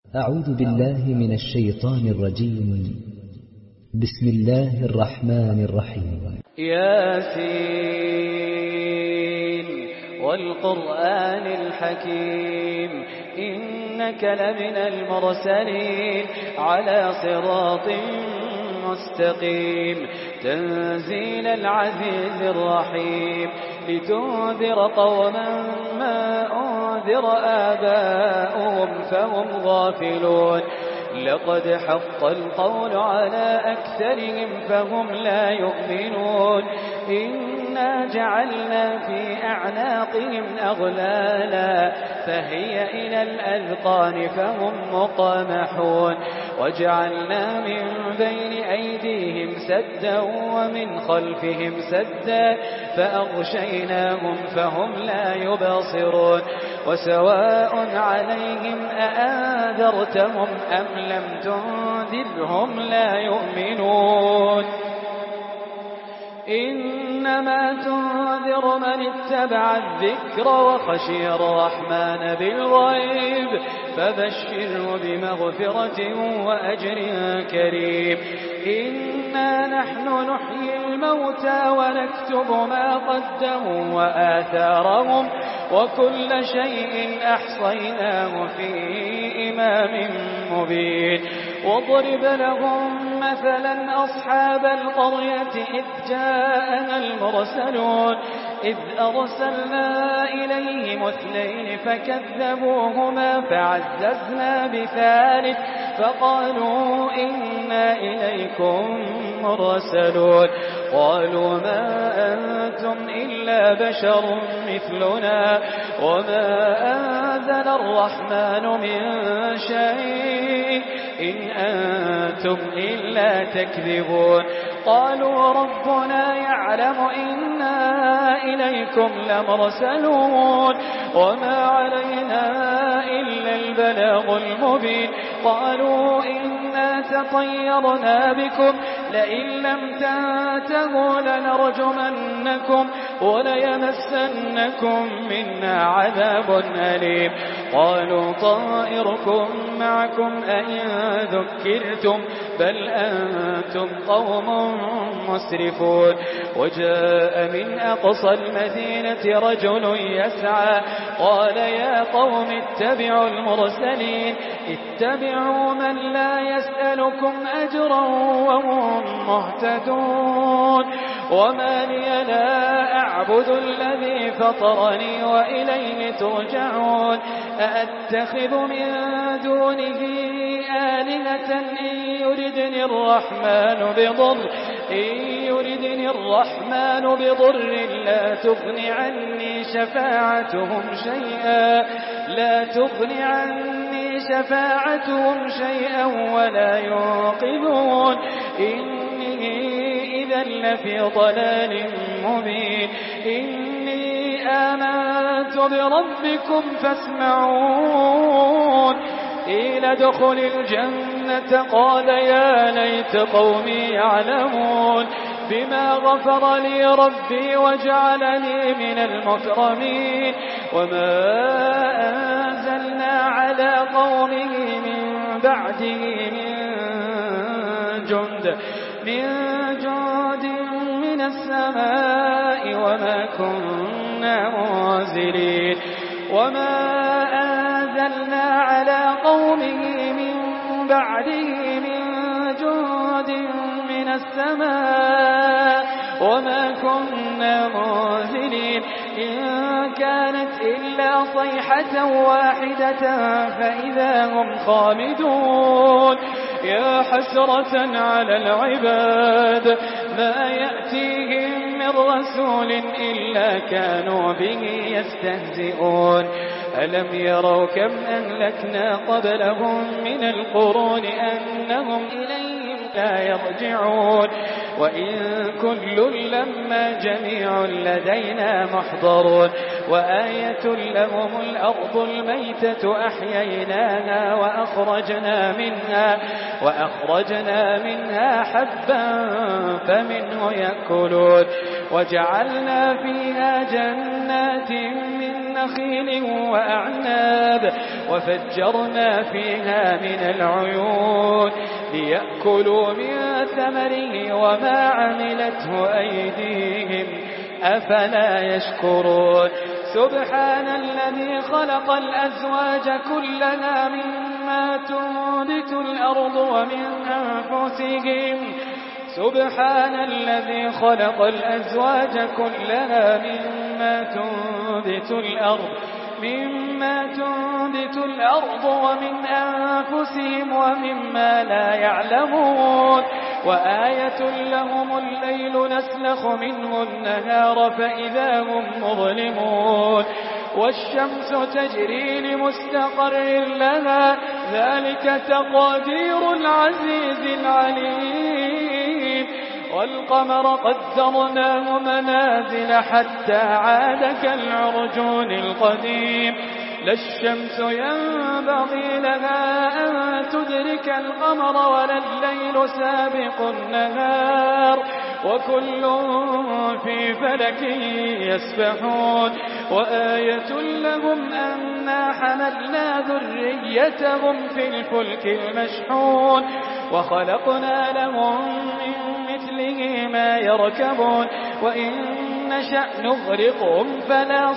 أعوذ بالله من الشيطان الرجيم. بسم الله الرحمن الرحيم. ياسين والقرآن الحكيم إنك لمن المرسلين على صراط مستقيم تنزيل العزيز الرحيم لتنذر قوما ما أنذر آباؤهم فهم غافلون لقد حق القول على أكثرهم فهم لا يؤمنون إنا جعلنا في أعناقهم أغلالا فهي إلى الأذقان فهم مقامحون وجعلنا من بين أيديهم سدا ومن خلفهم سدا فأغشيناهم فهم لا يبصرون وسواء عليهم أأنذرتهم أم لم تنذرهم لا يؤمنون إنما تنذر من اتبع الذكر وخشي الرحمن بالغيب فبشره بمغفرة وأجر كريم إنا نحن نحيي الموتى ونكتب ما قدموا وآثارهم وكل شيء أحصيناه في إمام مبين واضرب لهم مثلا أصحاب القرية إذ جاءنا المرسلون إذ أرسلنا إليهم اثنين فكذبوهما فعززنا بثالث فقالوا إنا إليكم مرسلون قالوا ما أنتم إلا بشر مثلنا وما أنزل الرحمن من شيء إن أنتم إلا تكذبون قالوا ربنا يعلم إنا إليكم لمرسلون وما علينا إلا البلاغ المبين قالوا إنا تطيرنا بكم لئن لم تنتهوا لنرجمنكم وليمسنكم منا عذاب أليم قالوا طائركم معكم أئن ذكرتم بل أنتم قوم مسرفون وجاء من أقصى المدينة رجل يسعى قال يا قوم اتبعوا المرسلين اتبعوا من لا يسألكم أجرا وهم مهتدون وما لي لا أعبد الذي فطرني وإليه ترجعون أأتخذ من دونه آلهة إن يردني الرحمن بضر لا تغني عني شفاعتهم شيئا ولا ينقذون إني إذا لفي ضلال مبين إني آمنت بربكم فاسمعون قيل ادخل الجنة قال يا ليت قومي يعلمون بما غفر لي ربي وجعلني من المكرمين وما أنزلنا على قومه من بعده من جند من السماء وما كنا منزلين وما أنزلنا على قومه من بعده من جند من السماء وما كنا منزلين إن كانت إلا صيحة واحدة فإذا هم خامدون يا حسرة على العباد ما يأتيهم من رسول إلا كانوا به يستهزئون ألم يروا كم أهلكنا قبلهم من القرون أنهم إليهم لا يرجعون وإن كل لما جميع لدينا محضرون وآية لهم الأرض الميتة أحييناها وأخرجنا منها حبا فمنه يأكلون وجعلنا فيها جنات من نخيل وأعناب وفجرنا فيها من العيون ليأكلوا من ثمره وما عملته أيديهم أفلا يشكرون سبحان الذي خلق الأزواج كلها مما تنبت الأرض ومن أنفسهم سبحان الذي خلق الأزواج كلها مما تنبت الأرض ومن أنفسهم ومما لا يعلمون وآية لهم الليل نسلخ منه النهار فإذا هم مظلمون والشمس تجري لمستقر لها ذلك تقدير العزيز العليم والقمر قدرناه منازل حتى عاد كالعرجون القديم لا الشمس ينبغي لها أن تدرك القمر ولا الليل سابق النهار وكل في فلك يسبحون وآية لهم أنا حملنا ذريتهم في الفلك المشحون وخلقنا لهم من مثله ما يركبون وإن نشأ نغرقهم فلا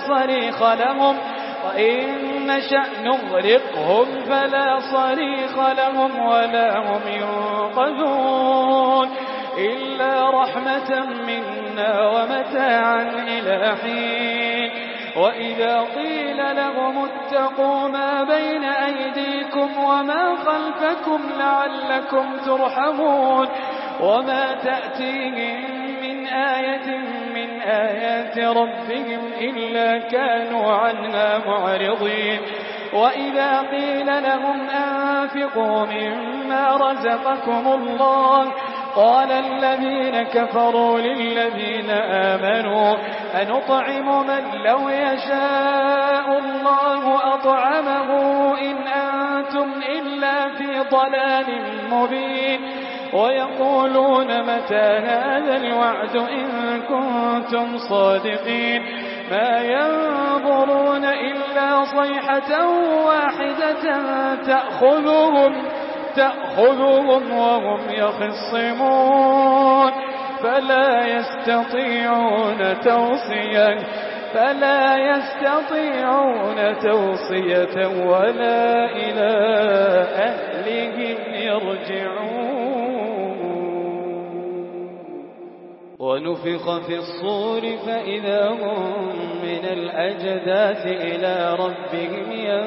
صريخ لهم ولا هم ينقذون إلا رحمة منا ومتاعا إلى حين وإذا قيل لهم اتقوا ما بين أيديكم وما خلفكم لعلكم ترحمون وما تأتيهم من آية من آيات ربهم إلا كانوا عنها معرضين وإذا قيل لهم أنفقوا مما رزقكم الله قال الذين كفروا للذين آمنوا أنطعم من لو يشاء الله أطعمه إن أنتم إلا في ضلال مبين ويقولون متى هذا الوعد إن كنتم صادقين ما ينظرون إلا صيحة واحدة تأخذهم وهم يخصمون فلا يستطيعون توصية ولا إلى أهلهم يرجعون ونفخ في الصور فإذا هم من الأجداث إلى ربهم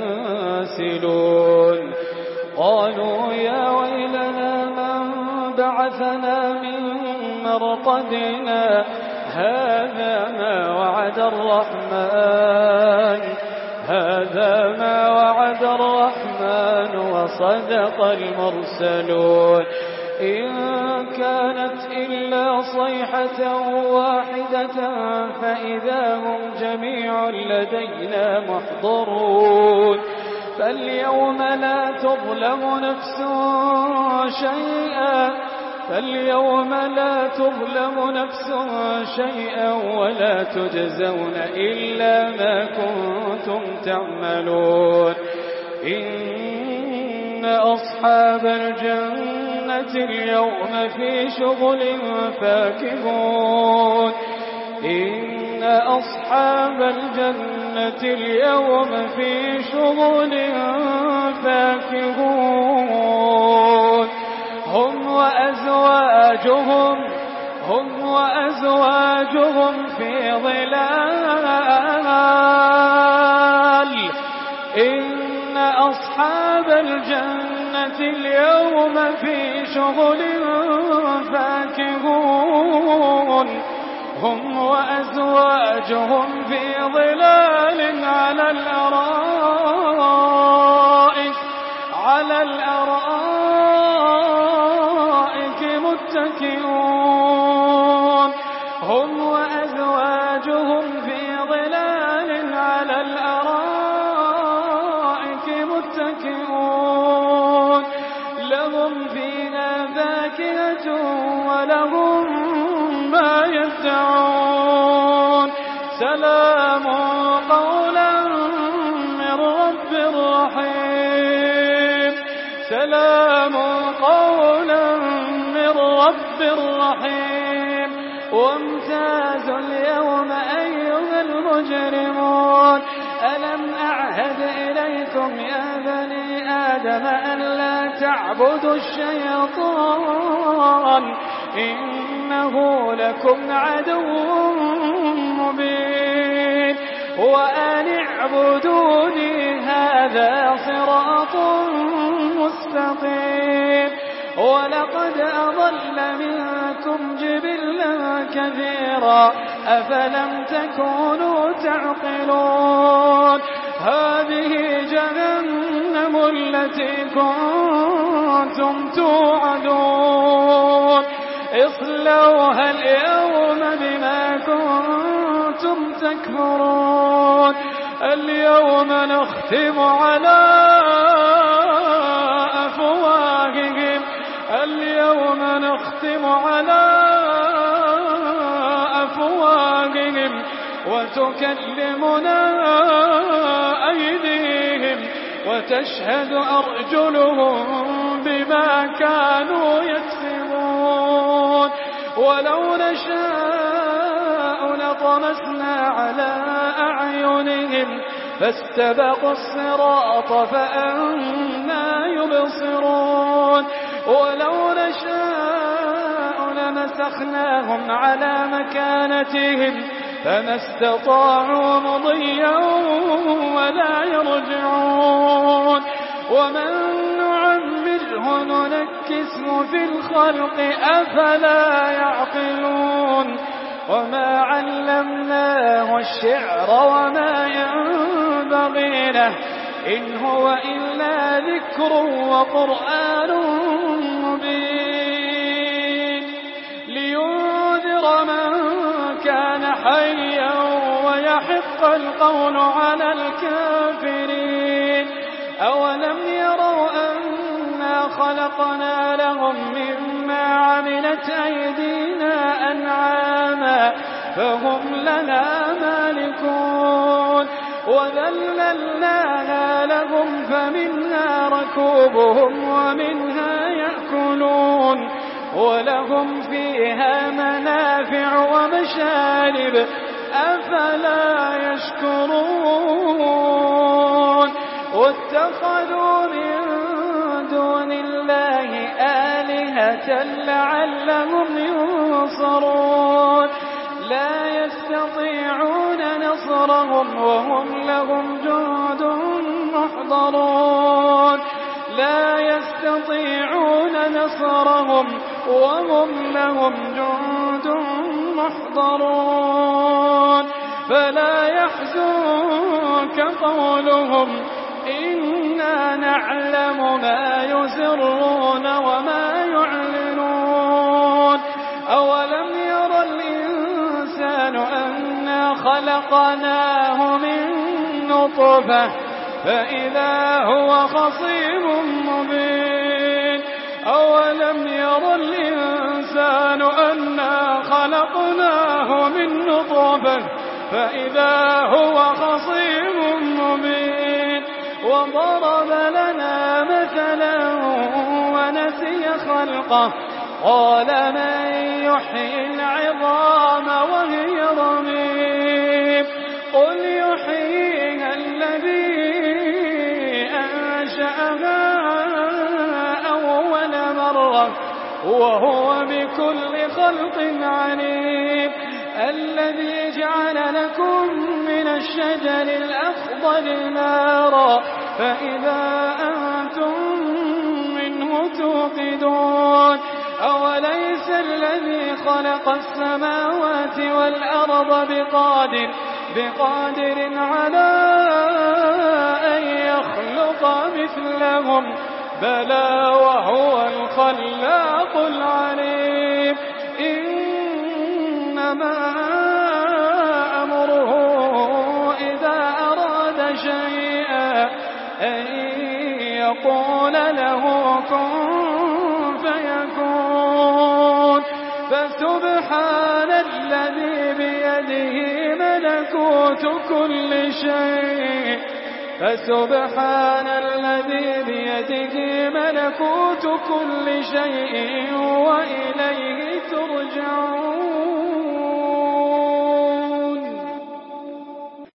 ينسلون قالوا يا ويلنا من بعثنا من مرقدنا هذا ما وعد الرحمن وصدق المرسلون إن كانت إلا صيحة واحدة فإذا هم جميع لدينا محضرون فاليوم لا تظلم نفس شيئا ولا تجزون إلا ما كنتم تعملون إن أصحاب الجنة اليوم في شغل فاكهون إن أصحاب الجنة اليوم في شغل فاكهون هم وأزواجهم في ظلال إن أصحاب الجنة اليوم في شغل فاكهون هم وأزواجهم في ظلال على الأرائك متكئون هم وأزواجهم في ظلال على الأرائك متكئون لهم فيها فاكهة ولهم ما يدعون سلام قولا سلام قولا من رب رحيم. وامتازوا اليوم أيها المجرمون ألم أعهد إليكم يا بني آدم أن لا تعبدوا الشيطان إنه لكم عدو مبين وأن اعبدوني هذا صراط مستقيم. ولقد أضل منكم جبلا كثيرا أفلم تكونوا تعقلون. هذه جهنم التي كنتم توعدون اصلوها اليوم بما كنتم تكفرون. اليوم نختم على أفواههم وتكلمنا أيديهم وتشهد أرجلهم بما كانوا يكسبون. ولو نشاء لطمسنا على أعينهم فاستبقوا الصراط فأنى يبصرون. ولو نشاء لمسخناهم على مكانتهم فما استطاعوا مضيا ولا يرجعون. ومن نعمره ننكسه في الخلق أفلا يعقلون. وما علمناه الشعر وما ينبغي له إن هو إلا ذكر وقرآن مبين لينذر من كان حيا ويحق القول على الكافرين. أولم يروا أنا خلقنا لهم مما عملت أيدينا أنعاما فهم لنا مالكون. وذللناها لهم فمنها ركوبهم ومنها يأكلون ولهم فيها منافع ومشارب أفلا يشكرون. واتخذوا من دون الله آلهة لعلهم ينصرون. لا يستطيعون نصرهم وهم لهم جند محضرون. لا يستطيعون نصرهم وهم لهم جند محضرون. فلا يحزنك قولهم إنا نعلم ما يسرون وما يعلنون. أولم ير الإنسان أنا خلقناه من نطفة فإذا هو خصيم مبين. أولم ير الإنسان أنا خلقناه من نطفة فإذا هو خصيم مبين. وضرب لنا مثلا ونسي خلقه قال من يحيي العظام وهي رميم. قل يحييها الذي أنشأها أول مرة وهو بكل خلق عليم. الذي جعل لكم من الشجر الأخضر نارا فإذا أنتم منه توقدون. أوليس الذي خلق السماوات والأرض بقادر على أن يخلق مثلهم بلى وهو الخلاق العليم. إنما أمره إذا أراد شيئا أن يقول له كن فيكون. فسبحان الذي بيده ملكوت كل شيء فسبحان الذي بيده ملكوت كل شيء وإليه ترجعون.